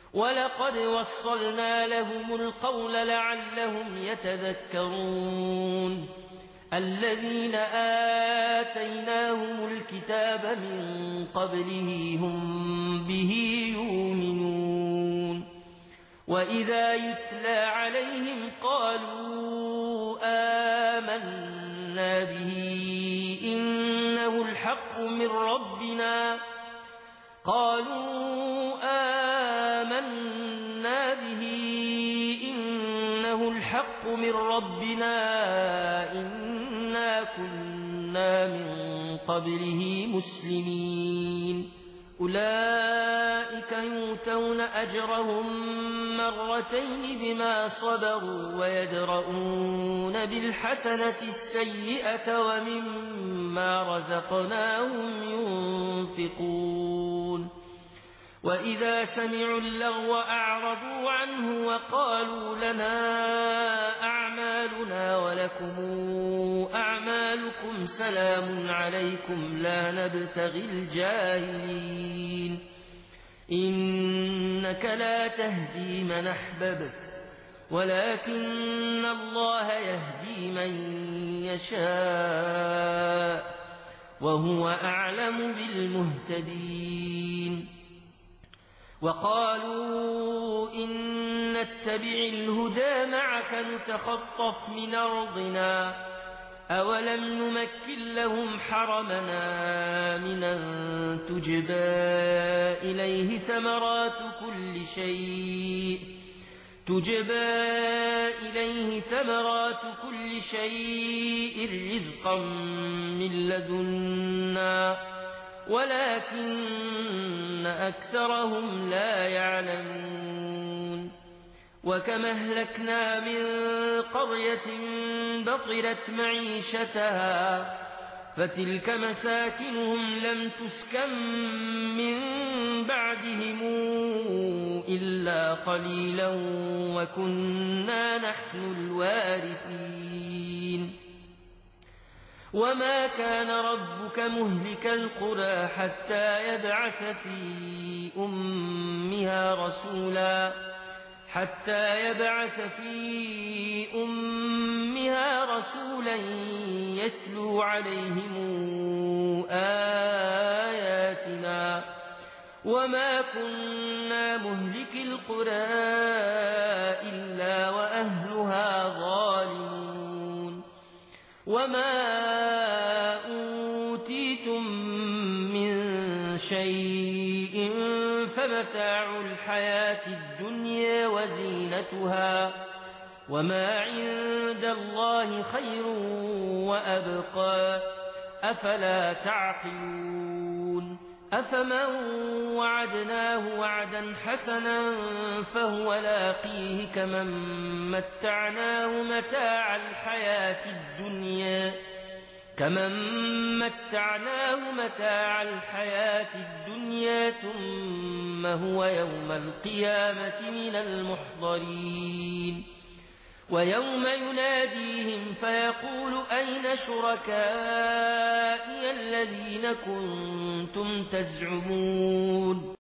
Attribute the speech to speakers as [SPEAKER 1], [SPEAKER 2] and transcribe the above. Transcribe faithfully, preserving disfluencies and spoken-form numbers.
[SPEAKER 1] ولقد وصلنا لهم القول لعلهم يتذكرون الذين آتيناهم الكتاب من قبله هم به يؤمنون وإذا يتلى عليهم قالوا آمنا به إنه الحق من ربنا قالوا آمنا به إنه الحق من ربنا إنا كنا من قبله مسلمين أولئك يؤتون أجرهم مرتين بما صبروا ويدرؤون بالحسنة السيئة ومما رزقناهم ينفقون وإذا سمعوا اللغو أعرضوا عنه وقالوا لنا أعمالنا ولكم أعمالكم سلام عليكم لا نبتغي الجاهلين إنك لا تهدي من أحببت ولكن الله يهدي من يشاء وهو أعلم بالمهتدين وقالوا إن نتبع الهدى معك نتخطف من أرضنا أولم نمكن لهم حرمنا آمنا تجبى إليه ثمرات كل شيء تجبى إليه ثمرات كل شيء رزقا من لدنا ولكن أكثرهم لا يعلمون وكم أهلكنا من قرية بطرت معيشتها فتلك مساكنهم لم تسكن من بعدهم إلا قليلا وكنا نحن الوارثين وما كان ربك مهلك القرى حتى يبعث في أمها رسولا حتى يبعث في أمها رسولا يتلو عليهم آياتنا وما كنا مهلك القرى إلا وأهلها ظالمون وما أوتيتم من شيء فمتاع الحياة الدنيا وزينتها وما عند الله خير وأبقى أفلا تعقلون أفمن وعدناه وعدا حسنا فهو لاقيه كمن متعناه متاع الحياة الدنيا كمن متعناه متاع الحياة الدنيا ثم هو يوم القيامة من المحضرين ويوم يناديهم فيقول أين شركائي الذين كنتم تزعمون